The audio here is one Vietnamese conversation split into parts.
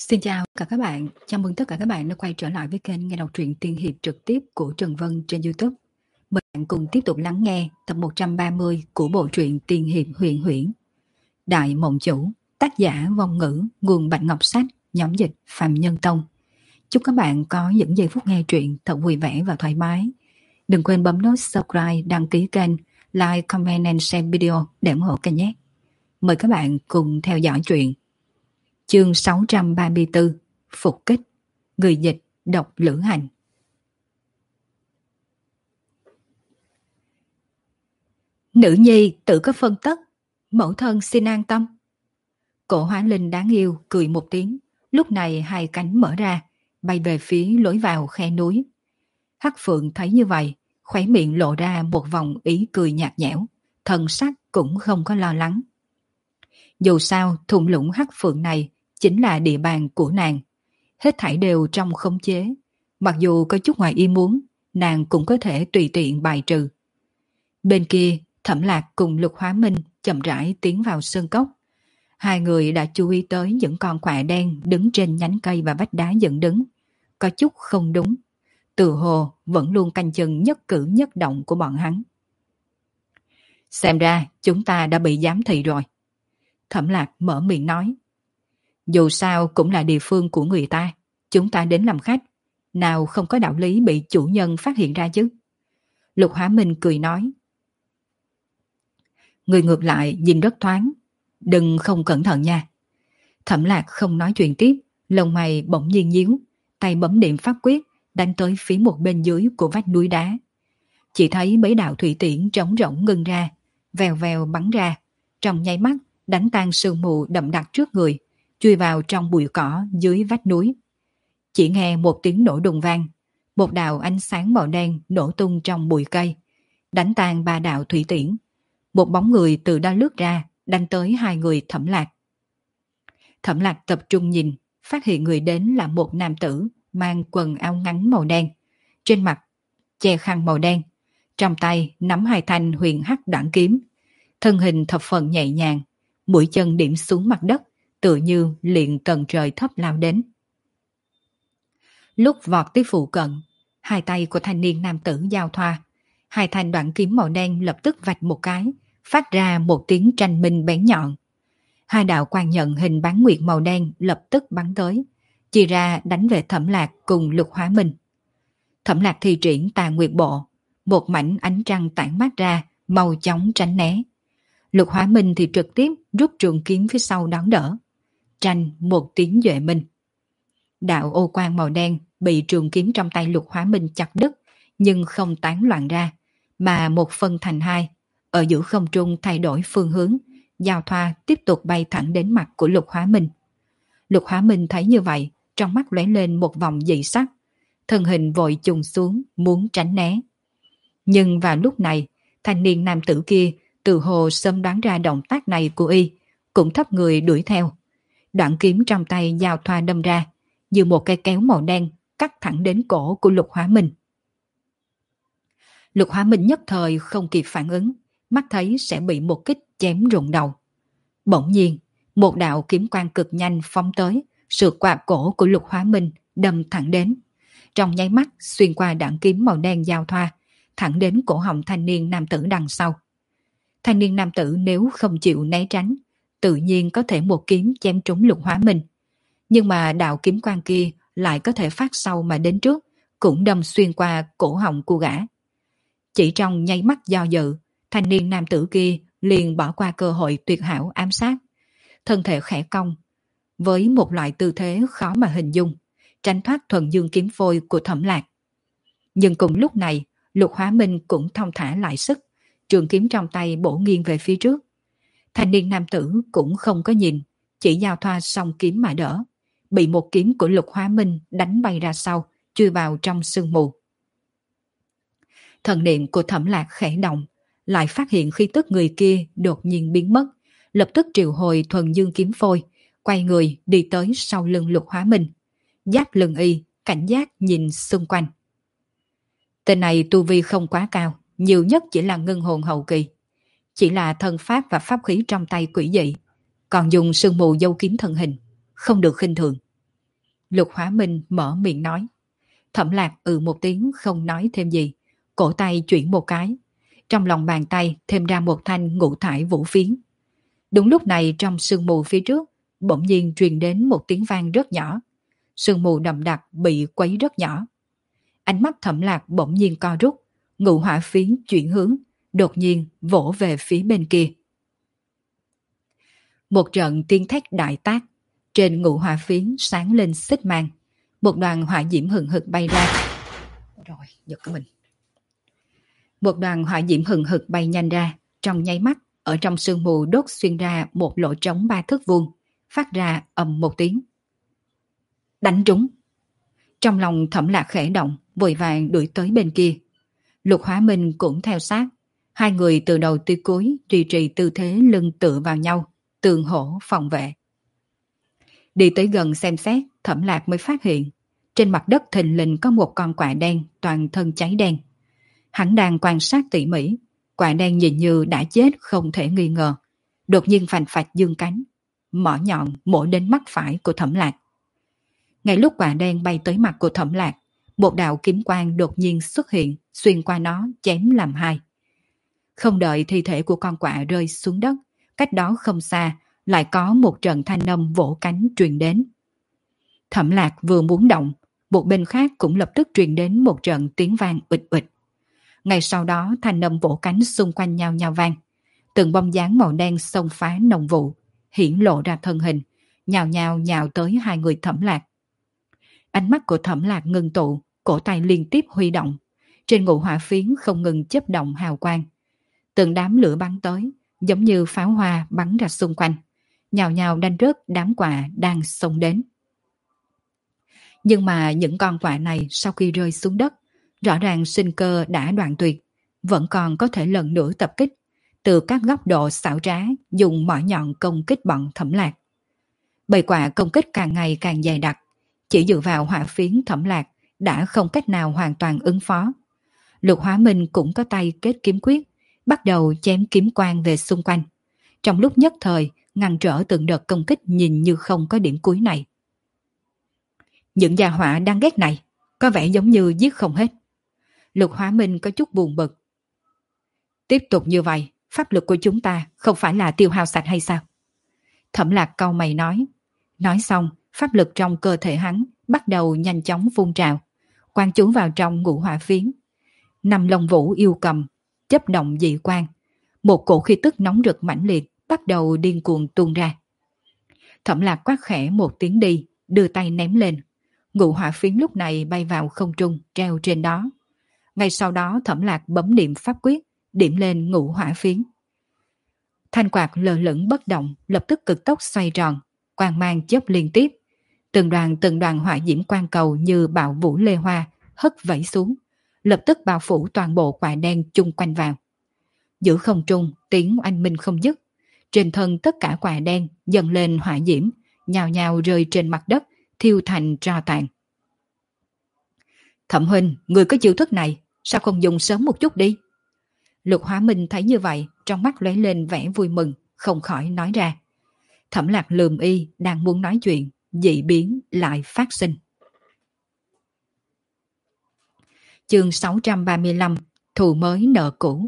Xin chào tất cả các bạn, chào mừng tất cả các bạn đã quay trở lại với kênh nghe đọc truyện tiên hiệp trực tiếp của Trần Vân trên YouTube. Mời bạn cùng tiếp tục lắng nghe tập 130 của bộ truyện tiên hiệp huyền huyễn. Đại Mộng Chủ, tác giả Vong Ngữ, nguồn Bạch Ngọc Sách, nhóm dịch Phạm Nhân Tông. Chúc các bạn có những giây phút nghe truyện thật vui vẻ và thoải mái. Đừng quên bấm nút subscribe, đăng ký kênh, like, comment and share video để ủng hộ kênh nhé. Mời các bạn cùng theo dõi truyện. Chương 634 Phục kích. Người dịch Độc Lữ Hành. Nữ nhi tự có phân tất, mẫu thân xin an tâm. Cổ Hóa Linh đáng yêu cười một tiếng, lúc này hai cánh mở ra, bay về phía lối vào khe núi. Hắc Phượng thấy như vậy, khóe miệng lộ ra một vòng ý cười nhạt nhẽo, thần sắc cũng không có lo lắng. Dù sao, thung lũng Hắc Phượng này chính là địa bàn của nàng. Hết thảy đều trong khống chế. Mặc dù có chút ngoài ý muốn, nàng cũng có thể tùy tiện bài trừ. Bên kia, Thẩm Lạc cùng Lục Hóa Minh chậm rãi tiến vào sơn cốc. Hai người đã chú ý tới những con quạ đen đứng trên nhánh cây và vách đá dựng đứng. Có chút không đúng. Từ hồ vẫn luôn canh chừng nhất cử nhất động của bọn hắn. Xem ra chúng ta đã bị giám thị rồi. Thẩm Lạc mở miệng nói. Dù sao cũng là địa phương của người ta, chúng ta đến làm khách, nào không có đạo lý bị chủ nhân phát hiện ra chứ. Lục Hóa Minh cười nói. Người ngược lại nhìn rất thoáng, đừng không cẩn thận nha. Thẩm Lạc không nói chuyện tiếp, lông mày bỗng nhiên nhíu, tay bấm niệm pháp quyết, đánh tới phía một bên dưới của vách núi đá. Chỉ thấy mấy đạo thủy tiễn trống rỗng ngưng ra, vèo vèo bắn ra, trong nháy mắt đánh tan sương mù đậm đặc trước người, chui vào trong bụi cỏ dưới vách núi. Chỉ nghe một tiếng nổ đùng vang, một đạo ánh sáng màu đen nổ tung trong bụi cây, đánh tan ba đạo thủy tiễn. Một bóng người từ đó lướt ra, đánh tới hai người Thẩm Lạc. Thẩm Lạc tập trung nhìn, phát hiện người đến là một nam tử mang quần áo ngắn màu đen, trên mặt che khăn màu đen, trong tay nắm hai thanh huyền hắc đoạn kiếm, thân hình thập phần nhẹ nhàng, mũi chân điểm xuống mặt đất, tựa như liền tầng trời thấp lao đến. Lúc vọt tới phụ cận, hai tay của thanh niên nam tử giao thoa, hai thanh đoạn kiếm màu đen lập tức vạch một cái, phát ra một tiếng tranh minh bén nhọn. Hai đạo quang nhận hình bán nguyệt màu đen lập tức bắn tới, chia ra đánh về Thẩm Lạc cùng Lục Hóa Minh. Thẩm Lạc thi triển Tà Nguyệt Bộ, một mảnh ánh trăng tản mát ra, mau chóng tránh né. Lục Hóa Minh thì trực tiếp rút trường kiếm phía sau đón đỡ. Tranh một tiếng duệ minh. Đạo ô quang màu đen bị trường kiếm trong tay Lục Hóa Minh chặt đứt, nhưng không tán loạn ra, mà một phân thành hai, ở giữa không trung thay đổi phương hướng, giao thoa tiếp tục bay thẳng đến mặt của Lục Hóa Minh. Lục Hóa Minh thấy như vậy, trong mắt lóe lên một vòng dị sắc, thân hình vội chùng xuống muốn tránh né. Nhưng vào lúc này, thanh niên nam tử kia tự hồ sớm đoán ra động tác này của y, cũng thấp người đuổi theo. Đoạn kiếm trong tay giao thoa đâm ra, như một cây kéo màu đen cắt thẳng đến cổ của Lục Hóa Minh. Lục Hóa Minh nhất thời không kịp phản ứng, mắt thấy sẽ bị một kích chém rụng đầu. Bỗng nhiên, một đạo kiếm quang cực nhanh phóng tới, sượt qua cổ của Lục Hóa Minh, đâm thẳng đến. Trong nháy mắt xuyên qua đoạn kiếm màu đen giao thoa, thẳng đến cổ họng thanh niên nam tử đằng sau. Thanh niên nam tử nếu không chịu né tránh, tự nhiên có thể một kiếm chém trúng Lục Hóa Minh. Nhưng mà đạo kiếm quang kia lại có thể phát sau mà đến trước, cũng đâm xuyên qua cổ họng của gã. Chỉ trong nháy mắt do dự, thanh niên nam tử kia liền bỏ qua cơ hội tuyệt hảo ám sát. Thân thể khẽ cong, với một loại tư thế khó mà hình dung, tránh thoát thuần dương kiếm phôi của Thẩm Lạc. Nhưng cùng lúc này, Lục Hóa Minh cũng thong thả lại sức, trường kiếm trong tay bổ nghiêng về phía trước. Thanh niên nam tử cũng không có nhìn, chỉ giao thoa xong kiếm mà đỡ, bị một kiếm của Lục Hóa Minh đánh bay ra sau, chui vào trong sương mù. Thần niệm của Thẩm Lạc khẽ động, lại phát hiện khí tức người kia đột nhiên biến mất, lập tức triệu hồi thuần dương kiếm phôi, quay người đi tới sau lưng Lục Hóa Minh, giáp lưng y, cảnh giác nhìn xung quanh. Tên này tu vi không quá cao, nhiều nhất chỉ là ngân hồn hậu kỳ, chỉ là thân pháp và pháp khí trong tay quỷ dị, còn dùng sương mù dâu kiếm thân hình, không được khinh thường. Lục Hóa Minh mở miệng nói. Thẩm Lạc một tiếng không nói thêm gì, cổ tay chuyển một cái. Trong lòng bàn tay thêm ra một thanh ngũ thải vũ phiến. Đúng lúc này trong sương mù phía trước, bỗng nhiên truyền đến một tiếng vang rất nhỏ. Sương mù đậm đặc bị quấy rất nhỏ. Ánh mắt Thẩm Lạc bỗng nhiên co rút, ngũ hỏa phiến chuyển hướng, đột nhiên vỗ về phía bên kia. Một trận tiên thét đại tác, trên ngũ hỏa phiến sáng lên xích mang, một đoàn hỏa diễm hừng hực bay ra. Rồi, giật cái mình. Một đoàn hỏa diễm hừng hực bay nhanh ra, trong nháy mắt, ở trong sương mù đốt xuyên ra một lỗ trống 3 thước vuông, phát ra ầm một tiếng. Đánh trúng. Trong lòng Thẩm Lạc khẽ động, vội vàng đuổi tới bên kia. Lục Hóa Minh cũng theo sát. Hai người từ đầu tới cuối duy trì tư thế lưng tựa vào nhau, tường hổ phòng vệ. Đi tới gần xem xét, Thẩm Lạc mới phát hiện trên mặt đất thình lình có một con quạ đen toàn thân cháy đen. Hắn đang quan sát tỉ mỉ, quạ đen nhìn như đã chết không thể nghi ngờ. Đột nhiên phành phạch dương cánh, mỏ nhọn mổ đến mắt phải của Thẩm Lạc. Ngay lúc quạ đen bay tới mặt của Thẩm Lạc, một đạo kiếm quang đột nhiên xuất hiện, xuyên qua nó chém làm hai. Không đợi thi thể của con quạ rơi xuống đất, cách đó không xa lại có một trận thanh âm vỗ cánh truyền đến. Thẩm Lạc vừa muốn động, một bên khác cũng lập tức truyền đến một trận tiếng vang ụt ụt. Ngay sau đó thanh âm vỗ cánh xung quanh nhau nhau vang. Từng bông dáng màu đen xông phá nồng vụ, hiển lộ ra thân hình, nhào nhào nhào tới hai người Thẩm Lạc. Ánh mắt của Thẩm Lạc ngưng tụ, cổ tay liên tiếp huy động. Trên ngũ hỏa phiến không ngừng chớp động hào quang. Từng đám lửa bắn tới, giống như pháo hoa bắn ra xung quanh, nhào nhào đánh rớt đám quạ đang xông đến. Nhưng mà những con quạ này sau khi rơi xuống đất, rõ ràng sinh cơ đã đoạn tuyệt, vẫn còn có thể lần nữa tập kích, từ các góc độ xảo trá dùng mỏ nhọn công kích bọn Thẩm Lạc. Bầy quạ công kích càng ngày càng dày đặc, chỉ dựa vào hỏa phiến Thẩm Lạc đã không cách nào hoàn toàn ứng phó. Lục Hóa Minh cũng có tay kết kiếm quyết, bắt đầu chém kiếm quang về xung quanh. Trong lúc nhất thời, ngăn trở từng đợt công kích nhìn như không có điểm cuối này. Những gia hỏa đang ghét này, có vẻ giống như giết không hết. Lục Hóa Minh có chút buồn bực. Tiếp tục như vậy, pháp lực của chúng ta không phải là tiêu hao sạch hay sao? Thẩm Lạc cau mày nói. Nói xong, pháp lực trong cơ thể hắn bắt đầu nhanh chóng phun trào, quan chú vào trong ngũ hỏa phiến. Năm lông vũ yêu cầm, chấp động dị quang. Một cổ khí tức nóng rực mãnh liệt bắt đầu điên cuồng tuôn ra. Thẩm Lạc quát khẽ một tiếng đi, đưa tay ném lên. Ngũ hỏa phiến lúc này bay vào không trung, treo trên đó. Ngay sau đó Thẩm Lạc bấm niệm pháp quyết, điểm lên ngũ hỏa phiến. Thanh quạt lơ lửng bất động, lập tức cực tốc xoay tròn, quang mang chớp liên tiếp. Từng đoàn hỏa diễm quang cầu như bạo vũ lê hoa, hất vẩy xuống, lập tức bao phủ toàn bộ quạ đen chung quanh vào. Giữa không trung, tiếng oanh minh không dứt. Trên thân tất cả quạ đen dần lên hỏa diễm, nhào nhào rơi trên mặt đất, thiêu thành tro tàn. Thẩm huynh, người có chiêu thức này, sao không dùng sớm một chút đi? Lục Hóa Minh thấy như vậy, trong mắt lóe lên vẻ vui mừng, không khỏi nói ra. Thẩm Lạc lườm y, đang muốn nói chuyện, dị biến lại phát sinh. Chương 635, thù mới nợ cũ.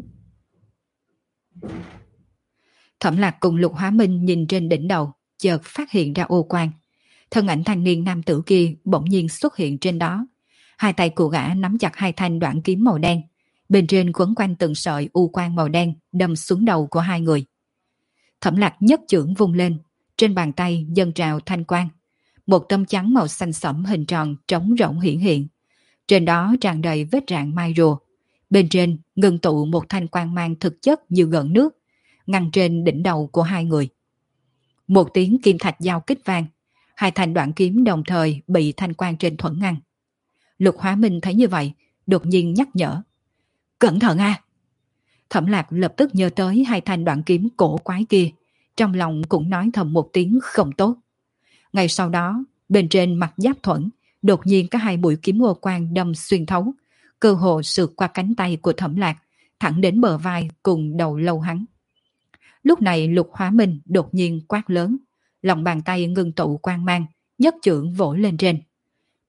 Thẩm Lạc cùng Lục Hóa Minh nhìn trên đỉnh đầu, chợt phát hiện ra ô quang. Thân ảnh thanh niên nam tử kia bỗng nhiên xuất hiện trên đó. Hai tay của gã nắm chặt hai thanh đoạn kiếm màu đen, bên trên quấn quanh từng sợi u quang màu đen đâm xuống đầu của hai người. Thẩm Lạc nhất chưởng vung lên, trên bàn tay dâng trào thanh quang. Một tấm chắn màu xanh sẫm hình tròn trống rỗng hiển hiện. Trên đó tràn đầy vết rạn mai rùa. Bên trên ngưng tụ một thanh quang mang thực chất như gợn nước, ngăn trên đỉnh đầu của hai người. Một tiếng kim thạch giao kích vang, hai thanh đoạn kiếm đồng thời bị thanh quang trên thuẫn ngăn. Lục Hóa Minh thấy như vậy, đột nhiên nhắc nhở. Cẩn thận a! Thẩm Lạc lập tức nhớ tới hai thanh đoạn kiếm cổ quái kia, trong lòng cũng nói thầm một tiếng không tốt. Ngay sau đó, bên trên mặt giáp thuẫn, đột nhiên có hai mũi kiếm ô quang đâm xuyên thấu, cơ hồ sượt qua cánh tay của Thẩm Lạc, thẳng đến bờ vai cùng đầu lâu hắn. Lúc này Lục Hóa Minh đột nhiên quát lớn, lòng bàn tay ngưng tụ quang mang, nhất chưởng vỗ lên trên.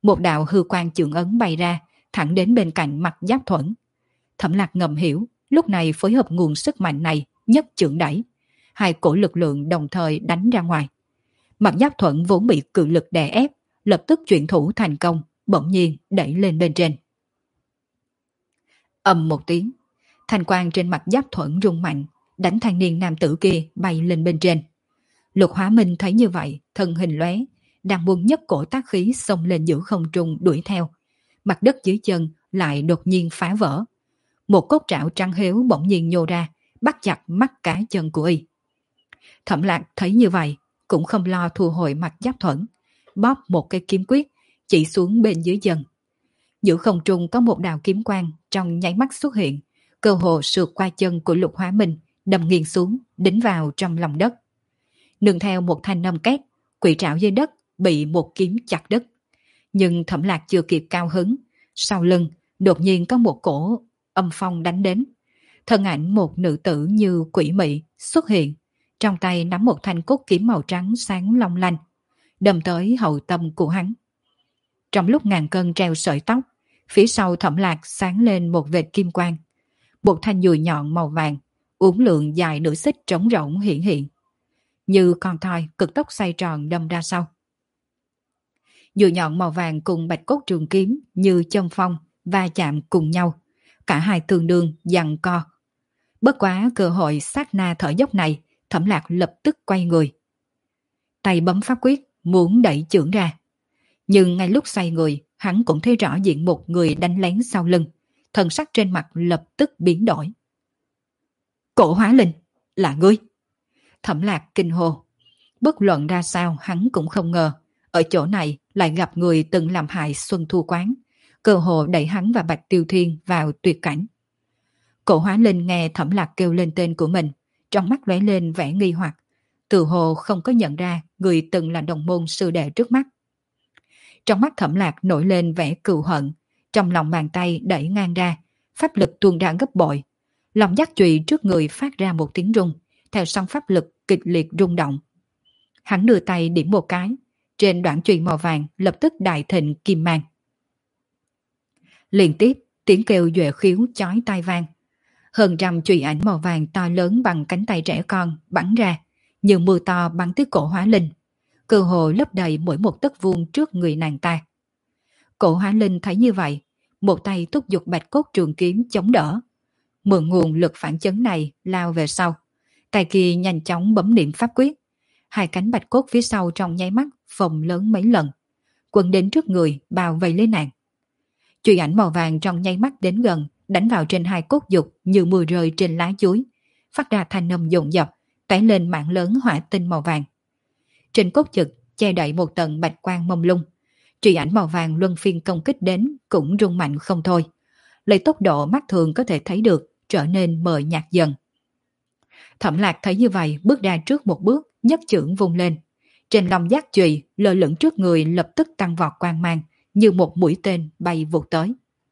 Một đạo hư quang chưởng ấn bay ra, thẳng đến bên cạnh mặt Giáp Thuẫn. Thẩm Lạc ngầm hiểu, lúc này phối hợp nguồn sức mạnh này, nhất chưởng đẩy. Hai cổ lực lượng đồng thời đánh ra ngoài. Mặt Giáp Thuẫn vốn bị cự lực đè ép, lập tức chuyển thủ thành công, bỗng nhiên đẩy lên bên trên. Ầm một tiếng, thanh quang trên mặt Giáp Thuẫn rung mạnh, đánh thanh niên nam tử kia bay lên bên trên. Lục Hóa Minh thấy như vậy, thân hình lóe, đang muốn nhấc cổ tác khí xông lên giữa không trung đuổi theo. Mặt đất dưới chân lại đột nhiên phá vỡ. Một cốt trảo trắng héo bỗng nhiên nhô ra, bắt chặt mắt cá chân của y. Thẩm Lạc thấy như vậy, cũng không lo thu hồi mặt Giáp Thuẫn, bóp một cây kiếm quyết, chỉ xuống bên dưới chân. Giữa không trung có một đạo kiếm quang trong nháy mắt xuất hiện, cơ hồ sượt qua chân của Lục Hóa Minh, đâm nghiêng xuống, đính vào trong lòng đất. Nương theo một thanh âm két, quỷ trảo dưới đất bị một kiếm chặt đứt. Nhưng Thẩm Lạc chưa kịp cao hứng, sau lưng đột nhiên có một cổ âm phong đánh đến. Thân ảnh một nữ tử như quỷ mị xuất hiện, trong tay nắm một thanh cốt kiếm màu trắng sáng long lanh, đâm tới hậu tâm của hắn. Trong lúc ngàn cân treo sợi tóc, phía sau Thẩm Lạc sáng lên một vệt kim quang. Một thanh dùi nhọn màu vàng, uốn lượn dài nửa xích trống rỗng hiển hiện. Như con thoi cực tốc xoay tròn đâm ra sau. Dùi nhọn màu vàng cùng bạch cốt trường kiếm như châm phong va chạm cùng nhau. Cả hai tương đương giằng co. Bất quá cơ hội sát na thở dốc này, Thẩm Lạc lập tức quay người. Tay bấm pháp quyết, muốn đẩy chưởng ra. Nhưng ngay lúc xoay người, hắn cũng thấy rõ diện một người đánh lén sau lưng. Thần sắc trên mặt lập tức biến đổi. Cổ Hóa Linh, là ngươi! Thẩm Lạc kinh hô. Bất luận ra sao hắn cũng không ngờ, ở chỗ này lại gặp người từng làm hại Xuân Thu Quán, cơ hồ đẩy hắn và Bạch Tiêu Thiên vào tuyệt cảnh. Cổ Hóa Linh nghe Thẩm Lạc kêu lên tên của mình, trong mắt lóe lên vẻ nghi hoặc, tự hồ không có nhận ra người từng là đồng môn sư đệ trước mắt. Trong mắt Thẩm Lạc nổi lên vẻ cừu hận, trong lòng bàn tay đẩy ngang ra, pháp lực tuôn ra gấp bội. Lòng giác chùy trước người phát ra một tiếng rung, theo sóng pháp lực kịch liệt rung động. Hắn đưa tay điểm một cái, trên đoạn chùy màu vàng lập tức đại thịnh kim mang. Liên tiếp tiếng kêu duệ khiếu chói tai vang. Hơn trăm chùy ảnh màu vàng to lớn bằng cánh tay trẻ con bắn ra, như mưa to bắn tới Cổ Hóa Linh, cơ hồ lấp đầy mỗi một tấc vuông trước người nàng ta. Cổ Hóa Linh thấy như vậy, một tay thúc giục bạch cốt trường kiếm chống đỡ, mượn nguồn lực phản chấn này lao về sau, tay kia nhanh chóng bấm niệm pháp quyết. Hai cánh bạch cốt phía sau trong nháy mắt phồng lớn mấy lần, quấn đến trước người bao vây lấy nàng. Chùy ảnh màu vàng trong nháy mắt đến gần, đánh vào trên hai cốt dục như mưa rơi trên lá chuối, phát ra thanh âm dồn dập, tóe lên mảng lớn hỏa tinh màu vàng. Trên cốt trực che đậy một tầng bạch quang mông lung, chùy ảnh màu vàng luân phiên công kích đến cũng rung mạnh không thôi, lấy tốc độ mắt thường có thể thấy được trở nên mờ nhạt dần. Thẩm Lạc thấy như vậy, bước ra trước một bước, nhất chưởng vung lên. Trên lòng giác chùy lơ lửng trước người lập tức tăng vọt quang mang, như một mũi tên bay vụt tới.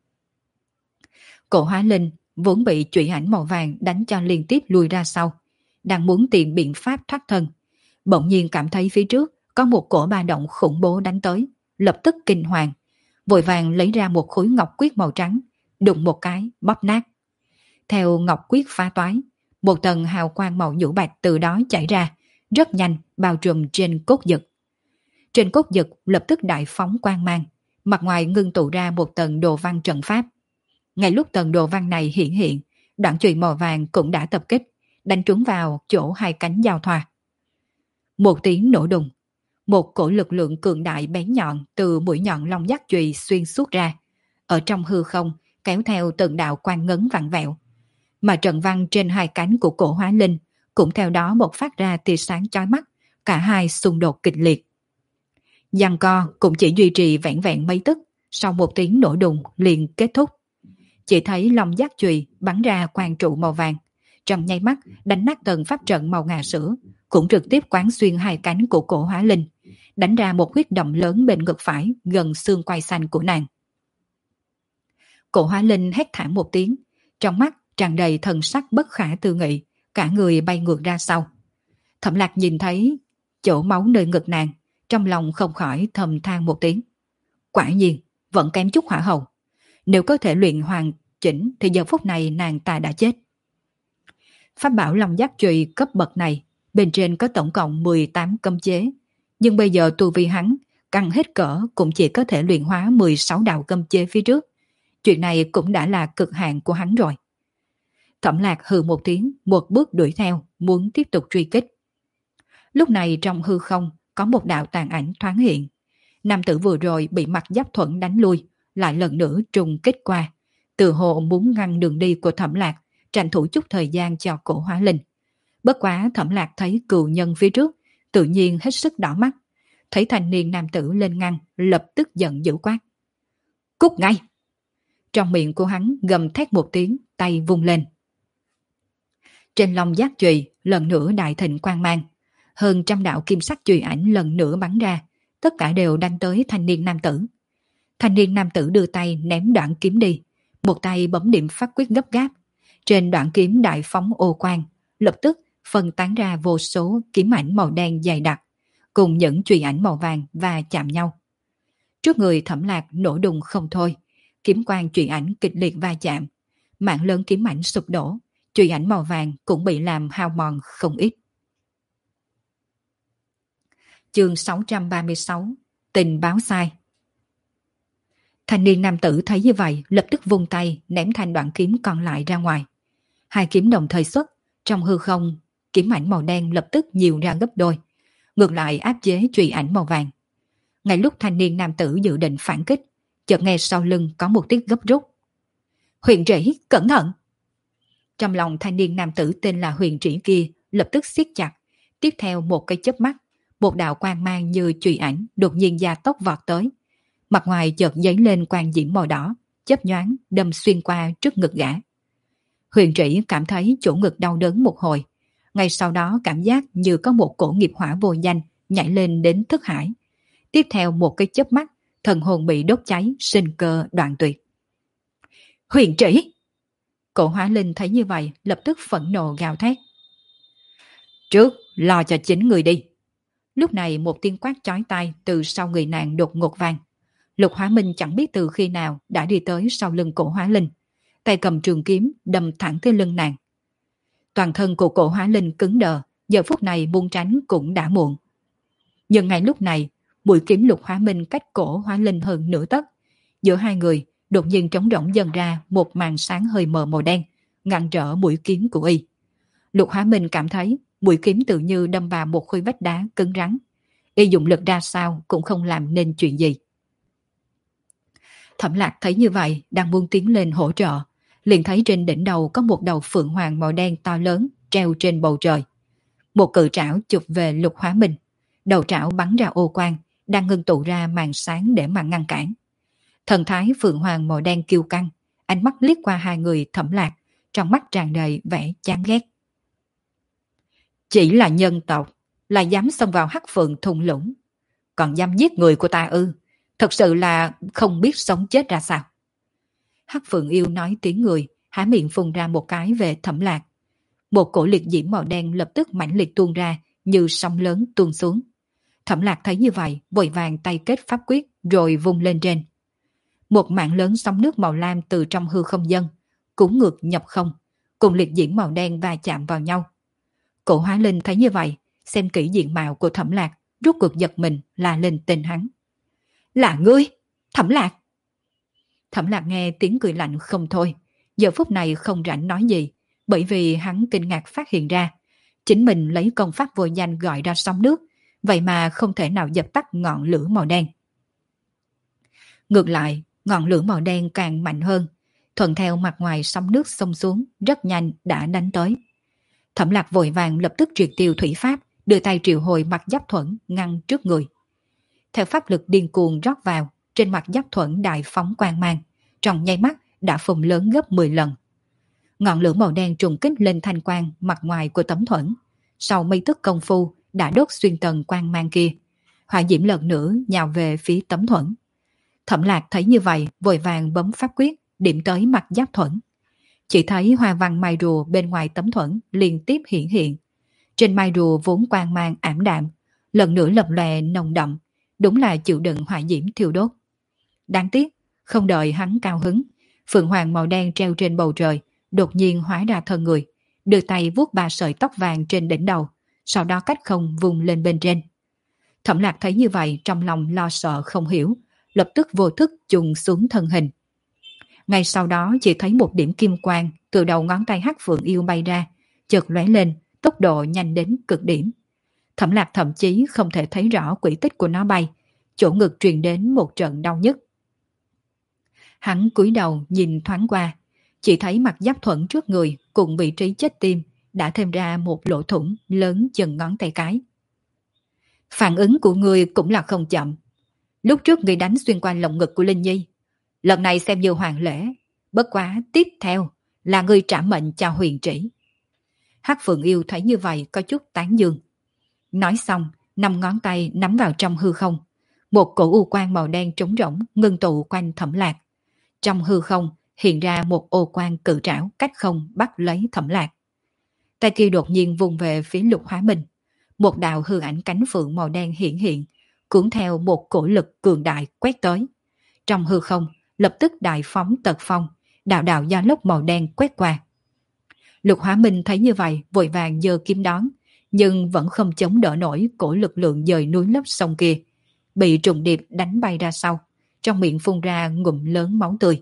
Cổ Hóa Linh vốn bị chùy ảnh màu vàng đánh cho liên tiếp lùi ra sau, đang muốn tìm biện pháp thoát thân, bỗng nhiên cảm thấy phía trước có một cổ ba động khủng bố đánh tới, lập tức kinh hoàng, vội vàng lấy ra một khối ngọc quyết màu trắng, đụng một cái bóp nát. Theo ngọc quyết phá toái, một tầng hào quang màu nhũ bạch từ đó chảy ra, rất nhanh bao trùm trên cốt dực. Trên cốt dực lập tức đại phóng quang mang, mặt ngoài ngưng tụ ra một tầng đồ văn trận pháp. Ngay lúc tầng đồ văn này hiện hiện, đoạn chùy màu vàng cũng đã tập kích, đánh trúng vào chỗ hai cánh giao thoa. Một tiếng nổ đùng, một cổ lực lượng cường đại bén nhọn từ mũi nhọn long giác chùy xuyên suốt ra, ở trong hư không kéo theo từng đạo quang ngấn vặn vẹo, mà trận văn trên hai cánh của Cổ Hóa Linh cũng theo đó bộc phát ra tia sáng chói mắt, cả hai xung đột kịch liệt. Giằng co cũng chỉ duy trì vẹn vẹn mấy tức, sau một tiếng nổ đùng liền kết thúc. Chỉ thấy long giác chùy bắn ra quang trụ màu vàng, trong nháy mắt đánh nát tầng pháp trận màu ngà sữa, cũng trực tiếp quán xuyên hai cánh của Cổ Hóa Linh, đánh ra một huyết động lớn bên ngực phải gần xương quai xanh của nàng. Cổ Hóa Linh hét thảm một tiếng, trong mắt tràn đầy thần sắc bất khả tư nghị, cả người bay ngược ra sau. Thẩm Lạc nhìn thấy chỗ máu nơi ngực nàng, trong lòng không khỏi thầm than một tiếng. Quả nhiên, vẫn kém chút hỏa hầu. Nếu có thể luyện hoàn chỉnh thì giờ phút này nàng ta đã chết. Pháp bảo Long Giác Trùy cấp bậc này, bên trên có tổng cộng 18 cấm chế, nhưng bây giờ tu vi hắn căng hết cỡ cũng chỉ có thể luyện hóa 16 đạo cấm chế phía trước. Chuyện này cũng đã là cực hạn của hắn rồi. Thẩm Lạc hừ một tiếng, một bước đuổi theo, muốn tiếp tục truy kích. Lúc này trong hư không có một đạo tàn ảnh thoáng hiện. Nam tử vừa rồi bị Mặc Giáp Thuẫn đánh lui, lại lần nữa trùng kích qua, từ hồ muốn ngăn đường đi của Thẩm Lạc, tranh thủ chút thời gian cho cổ hóa linh. Bất quá Thẩm Lạc thấy cừu nhân phía trước, tự nhiên hết sức đỏ mắt. Thấy thanh niên nam tử lên ngăn, lập tức giận dữ quát. Cút ngay! Trong miệng của hắn gầm thét một tiếng, tay vung lên. Trên Long Giác Chùy lần nữa đại thịnh quang mang. Hơn trăm đạo kim sắc chùy ảnh lần nữa bắn ra, tất cả đều đánh tới thanh niên nam tử. Thanh niên nam tử đưa tay ném đoạn kiếm đi, một tay bấm điểm phát quyết gấp gáp. Trên đoạn kiếm đại phóng ô quang, lập tức phân tán ra vô số kiếm ảnh màu đen dày đặc, cùng những chùy ảnh màu vàng và chạm nhau. Trước người Thẩm Lạc nổ đùng không thôi, kiếm quang chùy ảnh kịch liệt va chạm, mạng lớn kiếm ảnh sụp đổ, chùy ảnh màu vàng cũng bị làm hao mòn không ít. Chương 636 Tình báo sai. Thanh niên nam tử thấy như vậy lập tức vung tay ném thanh đoạn kiếm còn lại ra ngoài. Hai kiếm đồng thời xuất, trong hư không kiếm ảnh màu đen lập tức nhiều ra gấp đôi, ngược lại áp chế chùy ảnh màu vàng. Ngay lúc thanh niên nam tử dự định phản kích, chợt nghe sau lưng có một tiếng gấp rút. Huyền Trĩ, cẩn thận! Trong lòng thanh niên nam tử tên là Huyền Trĩ kia lập tức siết chặt, tiếp theo một cái chớp mắt, một đạo quang mang như chùy ảnh đột nhiên gia tốc vọt tới. Mặt ngoài chợt dấy lên quang diễm màu đỏ, chớp nhoáng đâm xuyên qua trước ngực gã. Huyền Trĩ cảm thấy chỗ ngực đau đớn một hồi, ngay sau đó cảm giác như có một cổ nghiệp hỏa vô danh nhảy lên đến thức hải. Tiếp theo một cái chớp mắt, thần hồn bị đốt cháy, sinh cơ đoạn tuyệt. Huyền Trĩ! Cổ hóa linh thấy như vậy lập tức phẫn nộ gào thét. Trước lo cho chính người đi. Lúc này một tiếng quát chói tai từ sau người nàng đột ngột vang. Lục Hóa Minh chẳng biết từ khi nào đã đi tới sau lưng cổ hóa linh, tay cầm trường kiếm đâm thẳng tới lưng nàng. Toàn thân của cổ hóa linh cứng đờ, giờ phút này muốn tránh cũng đã muộn. Nhưng ngay lúc này, mũi kiếm Lục Hóa Minh cách cổ hóa linh hơn nửa tấc. Giữa hai người đột nhiên trống rỗng dần ra một màn sáng hơi mờ màu đen, ngăn trở mũi kiếm của y. Lục Hóa Minh cảm thấy mũi kiếm tự như đâm vào một khối vách đá cứng rắn. Y dùng lực ra sao cũng không làm nên chuyện gì. Thẩm Lạc thấy như vậy, đang muốn tiến lên hỗ trợ, liền thấy trên đỉnh đầu có một đầu phượng hoàng màu đen to lớn treo trên bầu trời. Một cự trảo chụp về Lục Hóa Minh, đầu trảo bắn ra ô quang, đang ngưng tụ ra màn sáng để mà ngăn cản. Thần thái phượng hoàng màu đen kiêu căng, ánh mắt liếc qua hai người Thẩm Lạc, trong mắt tràn đầy vẻ chán ghét. Chỉ là nhân tộc, là dám xông vào Hắc Phượng thung lũng, còn dám giết người của ta ư? Thật sự là không biết sống chết ra sao. Hắc Phượng yêu nói tiếng người, há miệng phun ra một cái về Thẩm Lạc. Một cổ liệt diễm màu đen lập tức mãnh liệt tuôn ra như sóng lớn tuôn xuống. Thẩm Lạc thấy như vậy, vội vàng tay kết pháp quyết rồi vung lên trên. Một mảng lớn sóng nước màu lam từ trong hư không dâng, cuốn ngược nhập không, cùng liệt diễm màu đen va chạm vào nhau. Cổ hóa linh thấy như vậy, xem kỹ diện mạo của Thẩm Lạc, rút cuộc giật mình la lên tên hắn. Là ngươi, Thẩm Lạc! Thẩm Lạc nghe tiếng cười lạnh không thôi, giờ phút này không rảnh nói gì, bởi vì hắn kinh ngạc phát hiện ra, chính mình lấy công pháp vô danh gọi ra sóng nước, vậy mà không thể nào dập tắt ngọn lửa màu đen. Ngược lại, ngọn lửa màu đen càng mạnh hơn, thuận theo mặt ngoài sóng nước xông xuống, rất nhanh đã đánh tới. Thẩm Lạc vội vàng lập tức triệt tiêu thủy pháp, đưa tay triệu hồi Mặc Giáp Thuẫn ngăn trước người. Theo pháp lực điên cuồng rót vào, trên Mặc Giáp Thuẫn đại phóng quang mang, trong nháy mắt đã phồng lớn gấp 10 lần. Ngọn lửa màu đen trùng kích lên thanh quang mặt ngoài của tấm thuẫn, sau mấy tức công phu đã đốt xuyên tầng quang mang kia, hỏa diễm lần nữa nhào về phía tấm thuẫn. Thẩm Lạc thấy như vậy, vội vàng bấm pháp quyết, điểm tới Mặc Giáp Thuẫn. Chỉ thấy hoa văn mai rùa bên ngoài tấm thuẫn liên tiếp hiện hiện. Trên mai rùa vốn quang mang ảm đạm, lần nữa lập lòe nồng đậm, đúng là chịu đựng hỏa diễm thiêu đốt. Đáng tiếc, không đợi hắn cao hứng, phượng hoàng màu đen treo trên bầu trời đột nhiên hóa ra thân người, đưa tay vuốt ba sợi tóc vàng trên đỉnh đầu, sau đó cách không vùng lên bên trên. Thẩm Lạc thấy như vậy trong lòng lo sợ không hiểu, lập tức vô thức chùng xuống thân hình. Ngay sau đó chỉ thấy một điểm kim quang từ đầu ngón tay Hắc Phượng Yêu bay ra, chợt lóe lên, tốc độ nhanh đến cực điểm. Thẩm Lạc thậm chí không thể thấy rõ quỹ tích của nó bay, chỗ ngực truyền đến một trận đau nhức. Hắn cúi đầu nhìn thoáng qua, chỉ thấy mặt giáp thuẫn trước người cùng vị trí chết tim đã thêm ra một lỗ thủng lớn chừng ngón tay cái. Phản ứng của người cũng là không chậm. Lúc trước người đánh xuyên qua lồng ngực của Linh Nhi, lần này xem như hoàng lễ, bất quá tiếp theo là người trả mệnh cho Huyền Trĩ. Hắc Phượng Yêu thấy như vậy có chút tán dương. Nói xong, 5 ngón tay nắm vào trong hư không, một cổ u quang màu đen trống rỗng ngưng tụ quanh Thẩm Lạc. Trong hư không hiện ra một ô quang cự trảo cách không bắt lấy Thẩm Lạc. Tay kia đột nhiên vùng về phía Lục Hóa Minh, một đạo hư ảnh cánh phượng màu đen hiện, cuốn theo một cổ lực cường đại quét tới. Trong hư không lập tức đại phóng tật phong, đạo đạo gió lốc màu đen quét qua. Lục Hóa Minh thấy như vậy vội vàng giơ kiếm đón, nhưng vẫn không chống đỡ nổi cổ lực lượng dời núi lấp sông kia, bị trùng điệp đánh bay ra sau, trong miệng phun ra ngụm lớn máu tươi.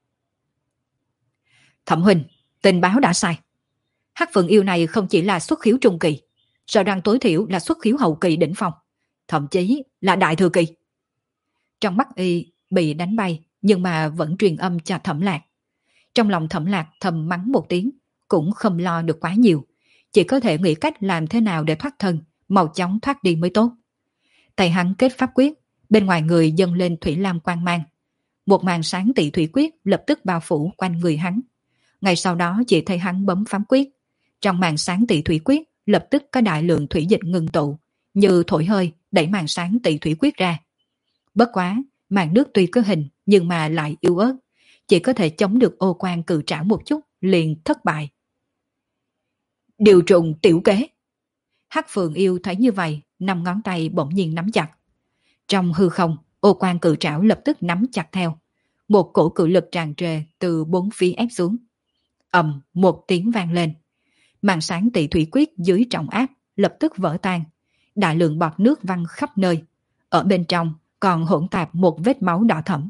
Thẩm huynh, tình báo đã sai. Hắc Phượng Yêu này không chỉ là xuất khiếu trung kỳ, sợ rằng tối thiểu là xuất khiếu hậu kỳ đỉnh phong, thậm chí là đại thừa kỳ. Trong mắt y bị đánh bay, nhưng mà vẫn truyền âm cho Thẩm Lạc. Trong lòng Thẩm Lạc thầm mắng một tiếng, cũng không lo được quá nhiều, chỉ có thể nghĩ cách làm thế nào để thoát thân, mau chóng thoát đi mới tốt. Tay hắn kết pháp quyết, bên ngoài người dâng lên thủy lam quang mang. Một màn sáng tị thủy quyết lập tức bao phủ quanh người hắn. Ngay sau đó chỉ thấy hắn bấm phám quyết. Trong màn sáng tị thủy quyết lập tức có đại lượng thủy dịch ngưng tụ, như thổi hơi đẩy màn sáng tị thủy quyết ra. Bất quá, màn nước tuy có hình nhưng mà lại yếu ớt, chỉ có thể chống được ô quang cự trảo một chút, liền thất bại. Điều trùng tiểu kế. Hắc Phượng Yêu thấy như vậy, 5 ngón tay bỗng nhiên nắm chặt. Trong hư không, ô quang cự trảo lập tức nắm chặt theo. Một cổ cự lực tràn trề từ bốn phía ép xuống. Ầm, một tiếng vang lên. Màn sáng tị thủy quyết dưới trọng áp lập tức vỡ tan. Đại lượng bọt nước văng khắp nơi. Ở bên trong còn hỗn tạp một vết máu đỏ thẫm.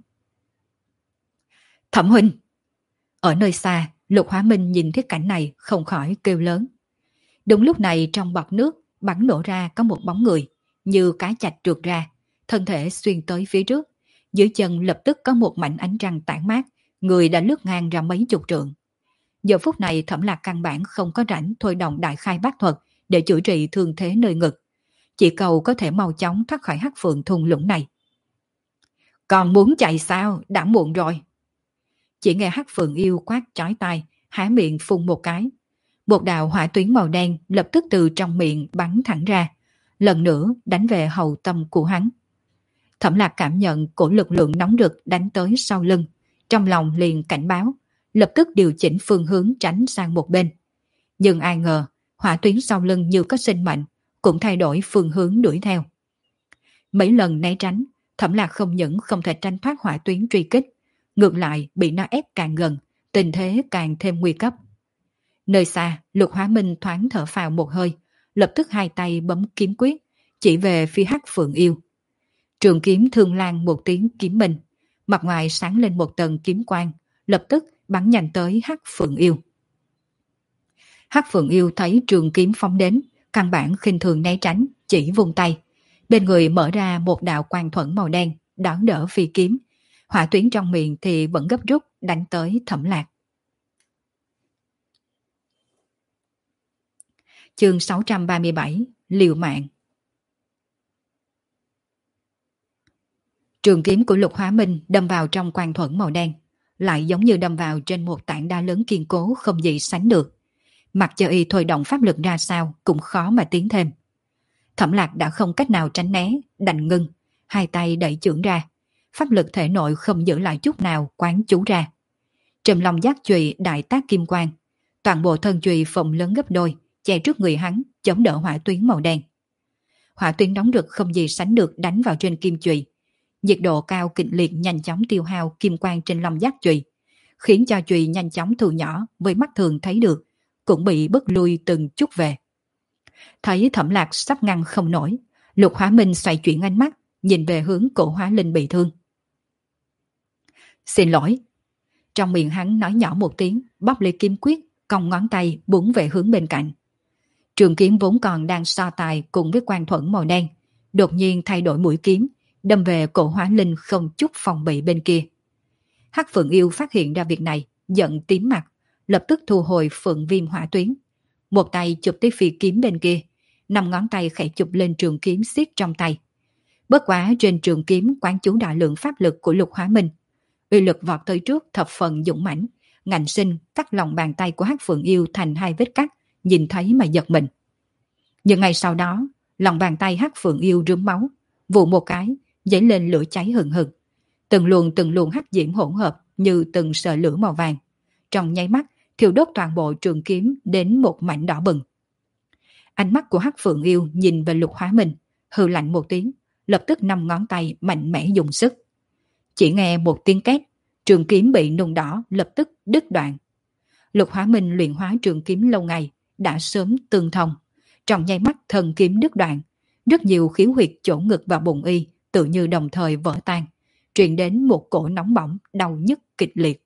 Thẩm huynh! Ở nơi xa, Lục Hóa Minh nhìn thấy cảnh này không khỏi kêu lớn. Đúng lúc này trong bọt nước bắn nổ ra có một bóng người, như cá chạch trượt ra, thân thể xuyên tới phía trước. Dưới chân lập tức có một mảnh ánh trăng tản mát, người đã lướt ngang ra mấy chục trượng. Giờ phút này Thẩm Lạc căn bản không có rảnh thôi động đại khai bát thuật để chữa trị thương thế nơi ngực. Chỉ cầu có thể mau chóng thoát khỏi hắc phượng thung lũng này. Còn muốn chạy sao? Đã muộn rồi. Chỉ nghe hắc phượng yêu quát chói tai, há miệng phun một cái. Một đạo hỏa tuyến màu đen lập tức từ trong miệng bắn thẳng ra, lần nữa đánh về hầu tâm của hắn. Thẩm Lạc cảm nhận cổ lực lượng nóng rực đánh tới sau lưng, trong lòng liền cảnh báo, lập tức điều chỉnh phương hướng tránh sang một bên. Nhưng ai ngờ, hỏa tuyến sau lưng như có sinh mệnh, cũng thay đổi phương hướng đuổi theo. Mấy lần né tránh, Thẩm Lạc không những không thể tranh thoát hỏa tuyến truy kích, ngược lại bị nó ép càng gần, tình thế càng thêm nguy cấp. Nơi xa, Lục Hóa Minh thoáng thở phào một hơi, lập tức hai tay bấm kiếm quyết, chỉ về phía hắc phượng yêu. Trường kiếm thương lan một tiếng kiếm minh, mặt ngoài sáng lên một tầng kiếm quang, lập tức bắn nhanh tới hắc phượng yêu. Hắc phượng yêu thấy trường kiếm phóng đến, căn bản khinh thường né tránh, chỉ vung tay. Bên người mở ra một đạo quang thuẫn màu đen, đón đỡ phi kiếm. Hỏa tuyến trong miệng thì vẫn gấp rút đánh tới Thẩm Lạc. Chương 637, liều mạng. Trường kiếm của Lục Hóa Minh đâm vào trong quang thuẫn màu đen, lại giống như đâm vào trên một tảng đá lớn kiên cố không gì sánh được. Mặc cho y thôi động pháp lực ra sao cũng khó mà tiến thêm. Thẩm Lạc đã không cách nào tránh né, đành ngưng, hai tay đẩy chưởng ra, pháp lực thể nội không giữ lại chút nào quán chú ra. Trầm lòng giác chùy đại tác kim quang, toàn bộ thân chùy phồng lớn gấp đôi, che trước người hắn, chống đỡ hỏa tuyến màu đen. Hỏa tuyến nóng rực không gì sánh được đánh vào trên kim chùy, nhiệt độ cao kịch liệt nhanh chóng tiêu hao kim quang trên long giác chùy, khiến cho chùy nhanh chóng thu nhỏ với mắt thường thấy được, cũng bị bứt lui từng chút về. Thấy Thẩm Lạc sắp ngăn không nổi, Lục Hóa Minh xoay chuyển ánh mắt, nhìn về hướng Cổ Hóa Linh bị thương. Xin lỗi. Trong miệng hắn nói nhỏ một tiếng, bóp lấy kiếm quyết, cong ngón tay búng về hướng bên cạnh. Trường kiếm vốn còn đang so tài cùng với quan thuẫn màu đen, đột nhiên thay đổi mũi kiếm, đâm về Cổ Hóa Linh không chút phòng bị bên kia. Hắc Phượng Yêu phát hiện ra việc này, giận tím mặt, lập tức thu hồi Phượng Viêm hỏa tuyến. Một tay chụp tới phi kiếm bên kia, 5 ngón tay khẽ chụp lên trường kiếm siết trong tay. Bất quá trên trường kiếm quán chú đại lượng pháp lực của Lục Hóa Minh. Uy lực vọt tới trước thập phần dũng mãnh, ngạnh sinh cắt lòng bàn tay của Hắc Phượng Yêu thành 2 vết cắt, nhìn thấy mà giật mình. Nhưng ngay sau đó, lòng bàn tay Hắc Phượng Yêu rướm máu, vụ một cái, dấy lên lửa cháy hừng hực. Từng luồng hắc diễm hỗn hợp như từng sợi lửa màu vàng. Trong nháy mắt, thiêu đốt toàn bộ trường kiếm đến một mảnh đỏ bừng. Ánh mắt của Hắc Phượng Yêu nhìn về Lục Hóa Minh, hừ lạnh một tiếng, lập tức 5 ngón tay mạnh mẽ dùng sức. Chỉ nghe một tiếng két, trường kiếm bị nung đỏ lập tức đứt đoạn. Lục Hóa Minh luyện hóa trường kiếm lâu ngày, đã sớm tương thông. Trong nháy mắt thần kiếm đứt đoạn, rất nhiều khiếu huyệt chỗ ngực và bụng y tự như đồng thời vỡ tan, truyền đến một cổ nóng bỏng, đau nhức kịch liệt.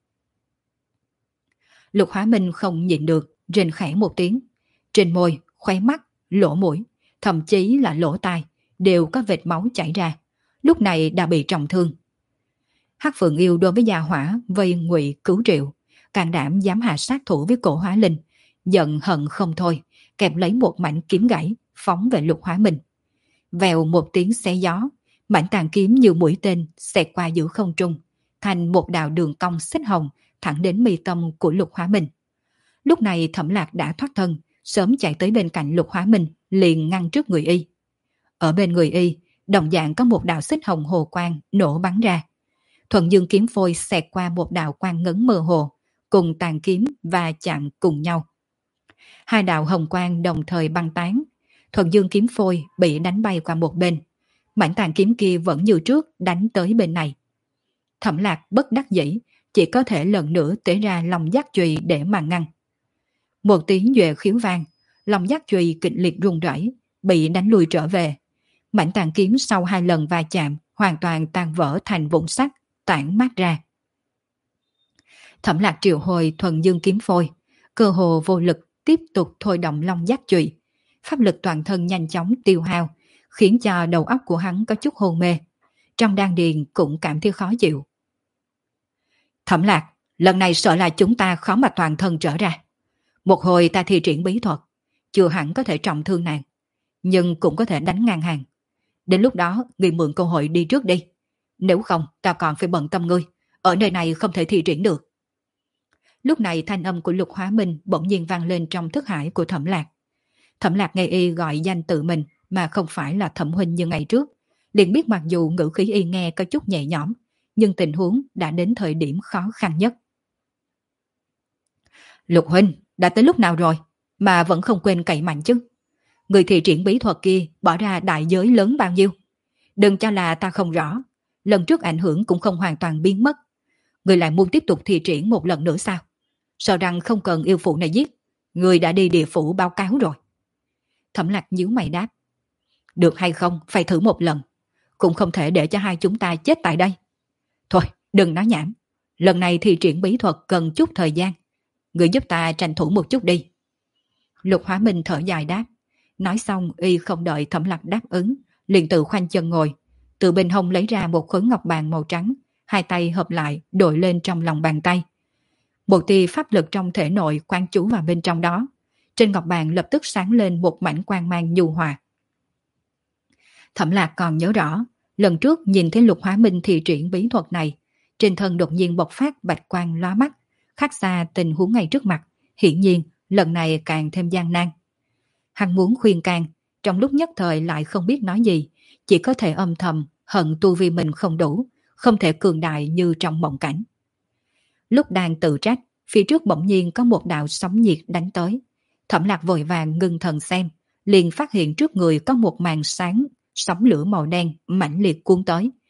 Lục Hóa Minh không nhịn được, rên khẽ một tiếng. Trên môi, khóe mắt, lỗ mũi, thậm chí là lỗ tai, đều có vệt máu chảy ra. Lúc này đã bị trọng thương. Hắc Phượng Yêu đối với gia hỏa vây ngụy cứu triệu, can đảm dám hạ sát thủ với Cổ Hóa Linh, giận hận không thôi, kẹp lấy một mảnh kiếm gãy, phóng về Lục Hóa Minh. Vèo một tiếng xé gió, mảnh tàn kiếm như mũi tên xẹt qua giữa không trung, thành một đạo đường cong xích hồng thẳng đến mi tâm của Lục Hóa Minh. Lúc này Thẩm Lạc đã thoát thân, sớm chạy tới bên cạnh Lục Hóa Minh, liền ngăn trước người y. Ở bên người y, đồng dạng có một đạo xích hồng hồ quang nổ bắn ra. Thuận Dương kiếm phôi xẹt qua một đạo quang ngấn mơ hồ, cùng tàn kiếm và chạm cùng nhau. 2 đạo hồng quang đồng thời băng tán. Thuận Dương kiếm phôi bị đánh bay qua một bên. Mảnh tàn kiếm kia vẫn như trước đánh tới bên này. Thẩm Lạc bất đắc dĩ, chỉ có thể lần nữa tế ra lòng giác chùy để mà ngăn. Một tiếng duệ khiếu vang, lòng giác chùy kịch liệt rung rẩy, bị đánh lùi trở về. Mảnh tàn kiếm sau 2 lần va chạm hoàn toàn tan vỡ thành vụn sắt, tản mát ra. Thẩm Lạc triệu hồi Thuần Dương kiếm phôi, cơ hồ vô lực tiếp tục thôi động long giác chùy. Pháp lực toàn thân nhanh chóng tiêu hao, khiến cho đầu óc của hắn có chút hôn mê. Trong đan điền cũng cảm thấy khó chịu. Thẩm Lạc, lần này sợ là chúng ta khó mà toàn thân trở ra. Một hồi ta thi triển bí thuật, chưa hẳn có thể trọng thương nàng, nhưng cũng có thể đánh ngang hàng. Đến lúc đó, ngươi mượn cơ hội đi trước đi. Nếu không, ta còn phải bận tâm ngươi. Ở nơi này không thể thi triển được. Lúc này thanh âm của Lục Hóa Minh bỗng nhiên vang lên trong thức hải của Thẩm Lạc. Thẩm Lạc nghe y gọi danh tự mình mà không phải là Thẩm huynh như ngày trước, liền biết mặc dù ngữ khí y nghe có chút nhẹ nhõm, nhưng tình huống đã đến thời điểm khó khăn nhất. Lục huynh, đã tới lúc nào rồi mà vẫn không quên cậy mạnh chứ? Người thi triển bí thuật kia bỏ ra đại giới lớn bao nhiêu? Đừng cho là ta không rõ, lần trước ảnh hưởng cũng không hoàn toàn biến mất. Người lại muốn tiếp tục thi triển một lần nữa sao? Sợ rằng không cần yêu phụ này giết, người đã đi địa phủ báo cáo rồi. Thẩm Lạc nhíu mày đáp. Được hay không, phải thử một lần. Cũng không thể để cho hai chúng ta chết tại đây. Thôi, đừng nói nhảm. Lần này thi triển bí thuật cần chút thời gian. Người giúp ta tranh thủ một chút đi. Lục Hóa Minh thở dài đáp. Nói xong y không đợi Thẩm Lạc đáp ứng, liền tự khoanh chân ngồi, từ bên hông lấy ra một khối ngọc bàn màu trắng, 2 tay hợp lại đội lên trong lòng bàn tay. Một tia pháp lực trong thể nội quán chú vào bên trong đó. Trên ngọc bàn lập tức sáng lên một mảnh quang mang nhu hòa. Thẩm Lạc còn nhớ rõ, lần trước nhìn thấy Lục Hóa Minh thi triển bí thuật này, trên thân đột nhiên bộc phát bạch quang lóa mắt, khác xa tình huống ngay trước mặt, hiển nhiên lần này càng thêm gian nan. Hắn muốn khuyên can, trong lúc nhất thời lại không biết nói gì, chỉ có thể âm thầm hận tu vi mình không đủ, không thể cường đại như trong mộng cảnh. Lúc đang tự trách, phía trước bỗng nhiên có một đạo sóng nhiệt đánh tới. Thẩm Lạc vội vàng ngưng thần xem, liền phát hiện trước người có một màn sáng sóng lửa màu đen mãnh liệt cuốn tới.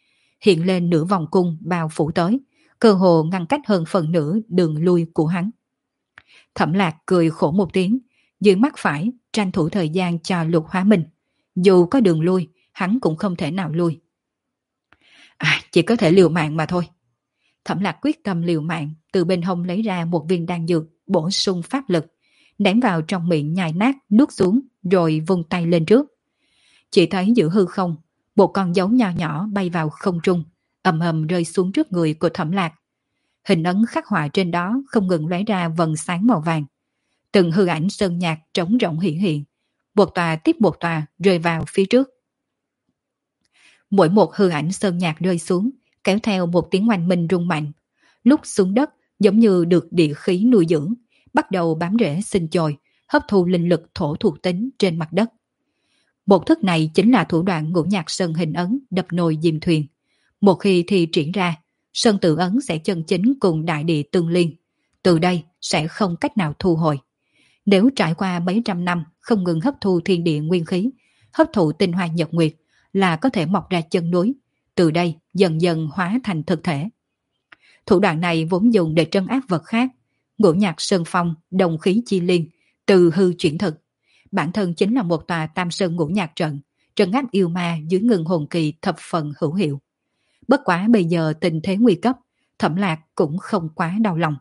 hiện lên nửa vòng cung bao phủ tới, cơ hồ ngăn cách hơn phần nửa đường lui của hắn. Thẩm Lạc cười khổ một tiếng, dưới mắt phải tranh thủ thời gian cho Lục Hóa Minh. Dù có đường lui, hắn cũng không thể nào lui. Chỉ có thể liều mạng mà thôi. Thẩm Lạc quyết tâm liều mạng, từ bên hông lấy ra một viên đan dược bổ sung pháp lực, ném vào trong miệng nhai nát, nuốt xuống, rồi vung tay lên trước. Chỉ thấy giữa hư không, một con dấu nho nhỏ bay vào không trung, ầm ầm rơi xuống trước người của Thẩm Lạc. Hình ấn khắc họa trên đó không ngừng lóe ra vầng sáng màu vàng. Từng hư ảnh sơn nhạc trống rỗng hiện hiện, một tòa tiếp một tòa rơi vào phía trước. Mỗi một hư ảnh sơn nhạc rơi xuống, kéo theo một tiếng oanh minh rung mạnh. Lúc xuống đất giống như được địa khí nuôi dưỡng, bắt đầu bám rễ sinh chồi, hấp thu linh lực thổ thuộc tính trên mặt đất. Một thức này chính là thủ đoạn ngũ nhạc sơn hình ấn đập nồi diêm thuyền. Một khi thi triển ra, sơn tự ấn sẽ chân chính cùng đại địa tương liên. Từ đây sẽ không cách nào thu hồi. Nếu trải qua mấy trăm năm không ngừng hấp thu thiên địa nguyên khí, hấp thụ tinh hoa nhật nguyệt, là có thể mọc ra chân núi, từ đây dần dần hóa thành thực thể. Thủ đoạn này vốn dùng để trấn áp vật khác, ngũ nhạc sơn phong, đồng khí chi liên, từ hư chuyển thực. Bản thân chính là một tòa tam sơn ngũ nhạc trận, trấn áp yêu ma dưới ngưng hồn kỳ thập phần hữu hiệu. Bất quá bây giờ tình thế nguy cấp, Thẩm Lạc cũng không quá đau lòng.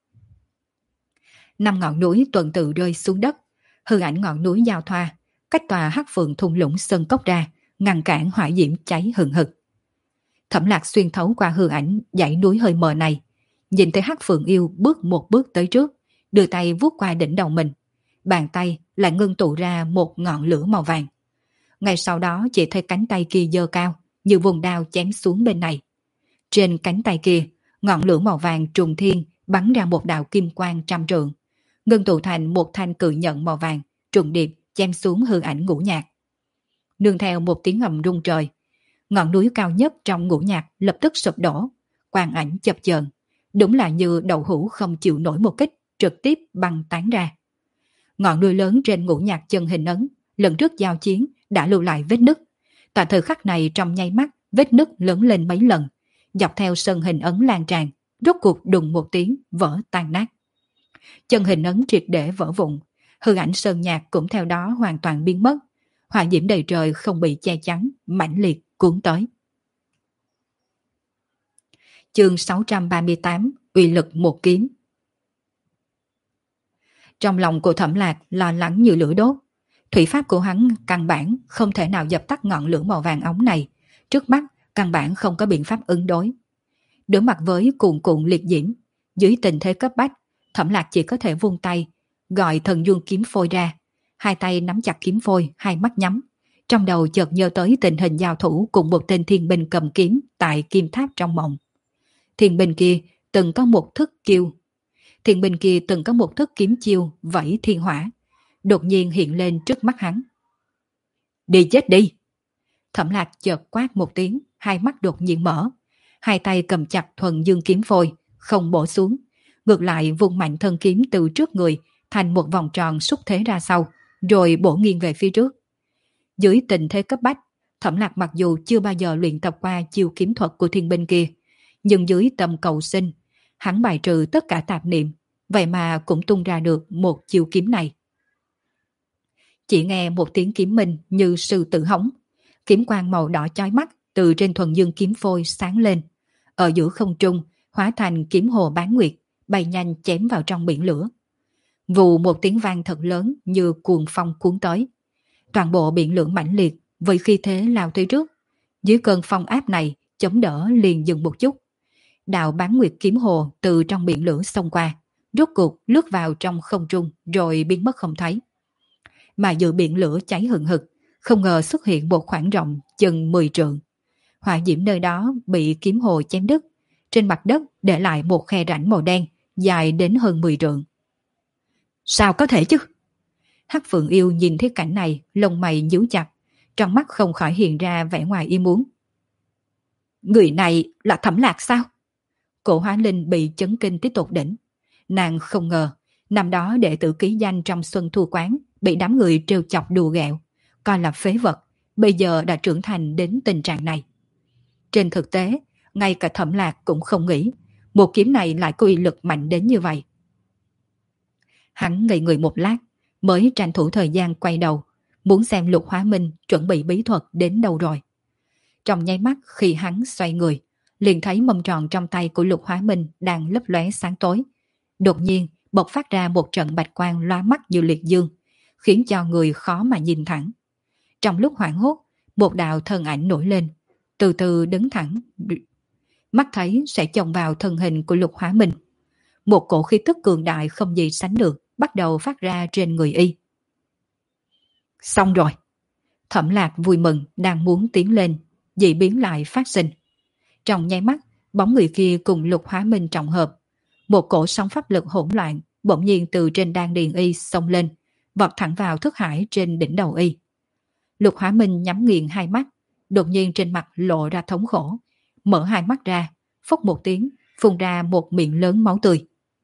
5 ngọn núi tuần tự rơi xuống đất, hư ảnh ngọn núi giao thoa, cách tòa hắc phượng thung lũng sơn cốc ra, ngăn cản hỏa diễm cháy hừng hực. Thẩm Lạc xuyên thấu qua hư ảnh dãy núi hơi mờ này, nhìn thấy hắc phượng yêu bước một bước tới trước, đưa tay vuốt qua đỉnh đầu mình, bàn tay lại ngưng tụ ra một ngọn lửa màu vàng. Ngay sau đó chỉ thấy cánh tay kia giơ cao, như vùng đao chém xuống bên này. Trên cánh tay kia, ngọn lửa màu vàng trùng thiên bắn ra một đạo kim quang trăm trượng, ngưng tụ thành một thanh cự nhận màu vàng, trùng điệp chém xuống hư ảnh ngũ nhạc. Nương theo một tiếng ầm rung trời, ngọn núi cao nhất trong ngũ nhạc lập tức sụp đổ, quang ảnh chập chờn, đúng là như đậu hũ không chịu nổi một kích, trực tiếp băng tán ra. Ngọn núi lớn trên ngũ nhạc chân hình ấn, lần trước giao chiến đã lưu lại vết nứt. Tại thời khắc này trong nháy mắt, vết nứt lớn lên mấy lần, dọc theo sân hình ấn lan tràn, rốt cuộc đùng một tiếng vỡ tan nát. Chân hình ấn triệt để vỡ vụn, hư ảnh sơn nhạc cũng theo đó hoàn toàn biến mất. Hỏa diễm đầy trời không bị che chắn, mãnh liệt cuốn tới. Chương 638, uy lực một kiếm. Trong lòng của Thẩm Lạc lo lắng như lửa đốt. Thủy pháp của hắn căn bản không thể nào dập tắt ngọn lửa màu vàng óng này. Trước mắt căn bản không có biện pháp ứng đối. Đối mặt với cuồn cuộn liệt diễm, dưới tình thế cấp bách, Thẩm Lạc chỉ có thể vung tay, gọi thần dương kiếm phôi ra. Hai tay nắm chặt kiếm phôi, hai mắt nhắm. Trong đầu chợt nhớ tới tình hình giao thủ cùng một tên thiên binh cầm kiếm tại kim tháp trong mộng. Thiên binh kia từng có một thức kiếm chiêu vẫy thiên hỏa, đột nhiên hiện lên trước mắt hắn. Đi chết đi! Thẩm Lạc chợt quát một tiếng, hai mắt đột nhiên mở. Hai tay cầm chặt thuần dương kiếm phôi, không bổ xuống. Ngược lại vung mạnh thân kiếm từ trước người, thành một vòng tròn xúc thế ra sau, rồi bổ nghiêng về phía trước. Dưới tình thế cấp bách, Thẩm Lạc mặc dù chưa bao giờ luyện tập qua chiêu kiếm thuật của thiên binh kia, nhưng dưới tâm cầu sinh, hắn bài trừ tất cả tạp niệm, vậy mà cũng tung ra được một chiêu kiếm này. Chỉ nghe một tiếng kiếm minh như sư tử hống, kiếm quang màu đỏ chói mắt từ trên thuần dương kiếm phôi sáng lên, ở giữa không trung hóa thành kiếm hồ bán nguyệt, bay nhanh chém vào trong biển lửa. Vù một tiếng vang thật lớn như cuồng phong cuốn tới. Toàn bộ biển lửa mãnh liệt với khí thế lao tới trước. Dưới cơn phong áp này, chống đỡ liền dừng một chút. Đạo bán nguyệt kiếm hồ từ trong biển lửa xông qua, rốt cuộc lướt vào trong không trung rồi biến mất không thấy. Mà giữa biển lửa cháy hừng hực, không ngờ xuất hiện một khoảng rộng chừng 10 trượng. Hỏa diễm nơi đó bị kiếm hồ chém đứt, trên mặt đất để lại một khe rãnh màu đen dài đến hơn 10 trượng. Sao có thể chứ? Hắc Phượng Yêu nhìn thấy cảnh này, lông mày nhíu chặt, trong mắt không khỏi hiện ra vẻ ngoài ý muốn. Người này là Thẩm Lạc sao? Cổ Hóa Linh bị chấn kinh tới tột đỉnh. Nàng không ngờ, năm đó đệ tử ký danh trong Xuân Thu Quán bị đám người trêu chọc đùa ghẹo, coi là phế vật, bây giờ đã trưởng thành đến tình trạng này. Trên thực tế, ngay cả Thẩm Lạc cũng không nghĩ một kiếm này lại có uy lực mạnh đến như vậy. Hắn ngây người một lát, mới tranh thủ thời gian quay đầu, muốn xem Lục Hóa Minh chuẩn bị bí thuật đến đâu rồi. Trong nháy mắt khi hắn xoay người, liền thấy mâm tròn trong tay của Lục Hóa Minh đang lấp lóe sáng tối. Đột nhiên, bộc phát ra một trận bạch quang lóa mắt như liệt dương, khiến cho người khó mà nhìn thẳng. Trong lúc hoảng hốt, một đạo thân ảnh nổi lên, từ từ đứng thẳng, mắt thấy sẽ chồng vào thân hình của Lục Hóa Minh. Một cổ khí tức cường đại không gì sánh được bắt đầu phát ra trên người y. Xong rồi. Thẩm Lạc vui mừng đang muốn tiến lên, dị biến lại phát sinh. Trong nháy mắt, bóng người kia cùng Lục Hóa Minh trọng hợp. Một cổ sóng pháp lực hỗn loạn bỗng nhiên từ trên đan điền y xông lên, vọt thẳng vào thức hải trên đỉnh đầu y. Lục Hóa Minh nhắm nghiền hai mắt, đột nhiên trên mặt lộ ra thống khổ, mở hai mắt ra, phốc một tiếng, phun ra một miệng lớn máu tươi.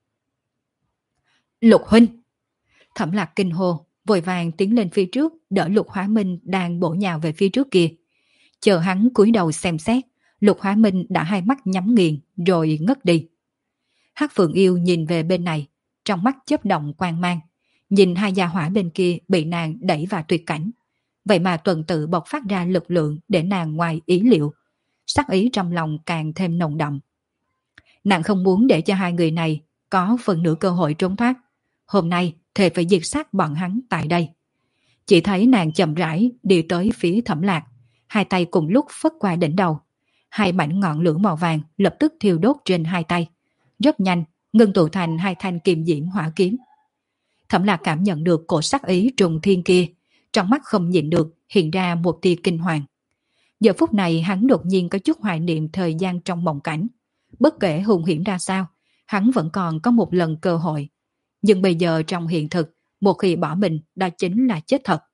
Lục huynh! Thẩm Lạc kinh hô, vội vàng tiến lên phía trước, đỡ Lục Hóa Minh đang bổ nhào về phía trước kia. Chờ hắn cúi đầu xem xét, Lục Hóa Minh đã hai mắt nhắm nghiền rồi ngất đi. Hắc Phượng Yêu nhìn về bên này, trong mắt chớp động quang mang, nhìn hai gia hỏa bên kia bị nàng đẩy vào tuyệt cảnh. Vậy mà tuần tự bộc phát ra lực lượng để nàng ngoài ý liệu, sắc ý trong lòng càng thêm nồng đậm. Nàng không muốn để cho hai người này có phần nửa cơ hội trốn thoát. Hôm nay thề phải diệt sát bọn hắn tại đây. Chỉ thấy nàng chậm rãi đi tới phía Thẩm Lạc, hai tay cùng lúc phất qua đỉnh đầu. Hai mảnh ngọn lửa màu vàng lập tức thiêu đốt trên hai tay. Rất nhanh, ngưng tụ thành hai thanh kim diễm hỏa kiếm. Thẩm Lạc cảm nhận được cổ sắc ý trùng thiên kia, trong mắt không nhịn được hiện ra một tia kinh hoàng. Giờ phút này hắn đột nhiên có chút hoài niệm thời gian trong mộng cảnh. Bất kể hung hiểm ra sao, hắn vẫn còn có một lần cơ hội. Nhưng bây giờ trong hiện thực, một khi bỏ mình đó chính là chết thật.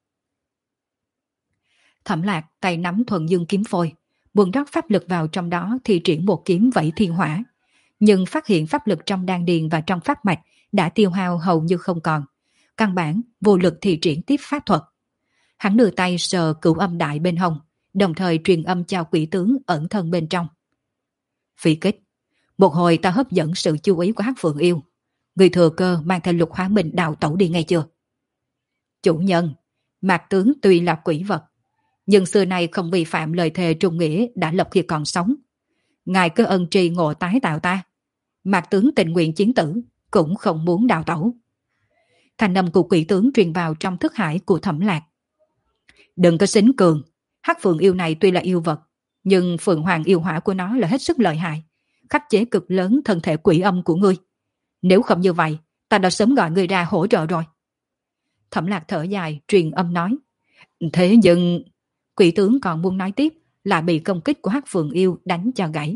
Thẩm Lạc tay nắm thuần dương kiếm phôi, buông rót pháp lực vào trong đó thì triển một kiếm vẫy thiên hỏa. Nhưng phát hiện pháp lực trong đan điền và trong pháp mạch đã tiêu hao hầu như không còn. Căn bản vô lực thì triển tiếp pháp thuật. Hắn đưa tay sờ cửu âm đại bên hông, đồng thời truyền âm cho quỷ tướng ẩn thân bên trong. Phi kích, một hồi ta hấp dẫn sự chú ý của Hắc Phượng Yêu. Người thừa cơ mang theo Lục Hóa Minh đào tẩu đi ngay chưa? Chủ nhân, Mạc tướng tuy là quỷ vật, nhưng xưa nay không vi phạm lời thề trung nghĩa đã lập khi còn sống. Ngài cứ ân tri ngộ tái tạo ta. Mạc tướng tình nguyện chiến tử, cũng không muốn đào tẩu. Thanh âm của quỷ tướng truyền vào trong thức hải của Thẩm Lạc. Đừng có xính cường, Hắc Phượng Yêu này tuy là yêu vật, nhưng Phượng Hoàng yêu hỏa của nó là hết sức lợi hại, khắc chế cực lớn thân thể quỷ âm của ngươi. Nếu không như vậy, ta đã sớm gọi ngươi ra hỗ trợ rồi. Thẩm Lạc thở dài, truyền âm nói. Thế nhưng... Quỷ tướng còn muốn nói tiếp, lại bị công kích của Hắc Phượng Yêu đánh cho gãy.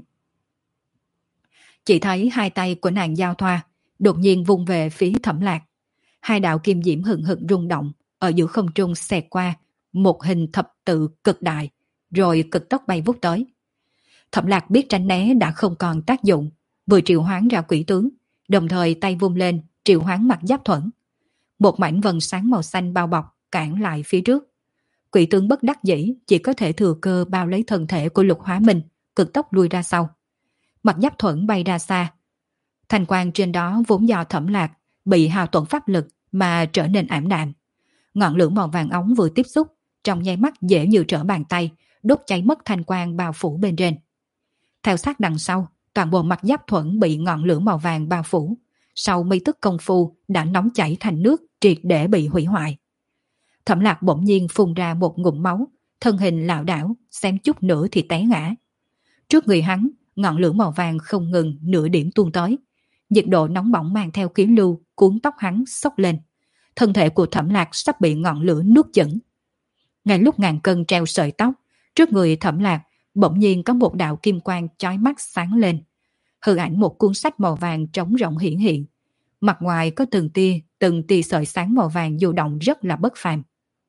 Chỉ thấy hai tay của nàng giao thoa, đột nhiên vung về phía Thẩm Lạc. Hai đạo kim diễm hừng hực rung động, ở giữa không trung xẹt qua, một hình thập tự cực đại, rồi cực tốc bay vút tới. Thẩm Lạc biết tránh né đã không còn tác dụng, vừa triệu hoán ra quỷ tướng, đồng thời tay vung lên, triệu hoán mặt giáp thuẫn. Một mảnh vần sáng màu xanh bao bọc, cản lại phía trước. Quỷ tướng bất đắc dĩ chỉ có thể thừa cơ bao lấy thân thể của Lục Hóa Minh, cực tốc lui ra sau. Mặt giáp thuẫn bay ra xa. Thành quang trên đó vốn do Thẩm Lạc bị hao tổn pháp lực mà trở nên ảm đạm. Ngọn lửa màu vàng óng vừa tiếp xúc, trong nháy mắt dễ như trở bàn tay, đốt cháy mất thanh quang bao phủ bên trên. Theo sát đằng sau, toàn bộ mặt giáp thuẫn bị ngọn lửa màu vàng bao phủ. Sau mấy tức công phu đã nóng chảy thành nước, triệt để bị hủy hoại. Thẩm Lạc bỗng nhiên phun ra một ngụm máu, thân hình lảo đảo, xem chút nữa thì té ngã. Trước người hắn, ngọn lửa màu vàng không ngừng nửa điểm tuôn tới. Nhiệt độ nóng bỏng mang theo khí lưu cuốn tóc hắn xốc lên. Thân thể của Thẩm Lạc sắp bị ngọn lửa nuốt chửng. Ngay lúc ngàn cân treo sợi tóc, trước người Thẩm Lạc bỗng nhiên có một đạo kim quang chói mắt sáng lên. Hư ảnh một cuốn sách màu vàng trống rỗng hiển hiện. Mặt ngoài có từng tia sợi sáng màu vàng du động rất là bất phàm.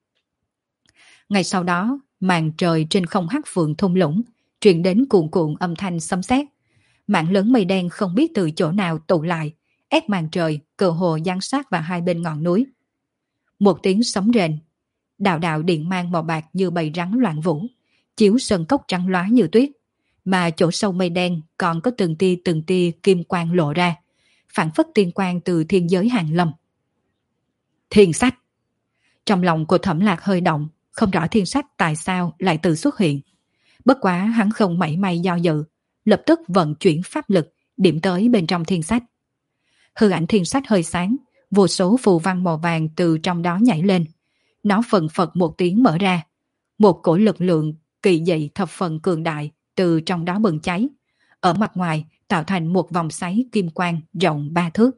Ngay sau đó, màn trời trên không hắc phượng thung lũng, truyền đến cuồn cuộn âm thanh sấm sét. Mảng lớn mây đen không biết từ chỗ nào tụ lại, ép màn trời cơ hồ giăng sát vào hai bên ngọn núi. Một tiếng sấm rền, đạo đạo điện mang màu bạc như bầy rắn loạn vũ, chiếu sân cốc trắng lóa như tuyết. mà chỗ sâu mây đen còn có từng tia kim quang lộ ra, phản phất tiên quang từ thiên giới hàng lâm. Thiên sách! Trong lòng của Thẩm Lạc hơi động, không rõ thiên sách tại sao lại tự xuất hiện. Bất quá hắn không mảy may do dự, lập tức vận chuyển pháp lực, điểm tới bên trong thiên sách. Hư ảnh thiên sách hơi sáng, vô số phù văn màu vàng từ trong đó nhảy lên. Nó phần phật một tiếng mở ra. Một cổ lực lượng kỳ dị thập phần cường đại từ trong đó bừng cháy. Ở mặt ngoài tạo thành một vòng xoáy kim quang rộng 3 thước.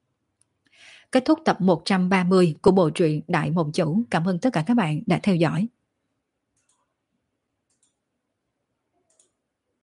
Kết thúc tập 130 của bộ truyện Đại Mộng Chủ. Cảm ơn tất cả các bạn đã theo dõi.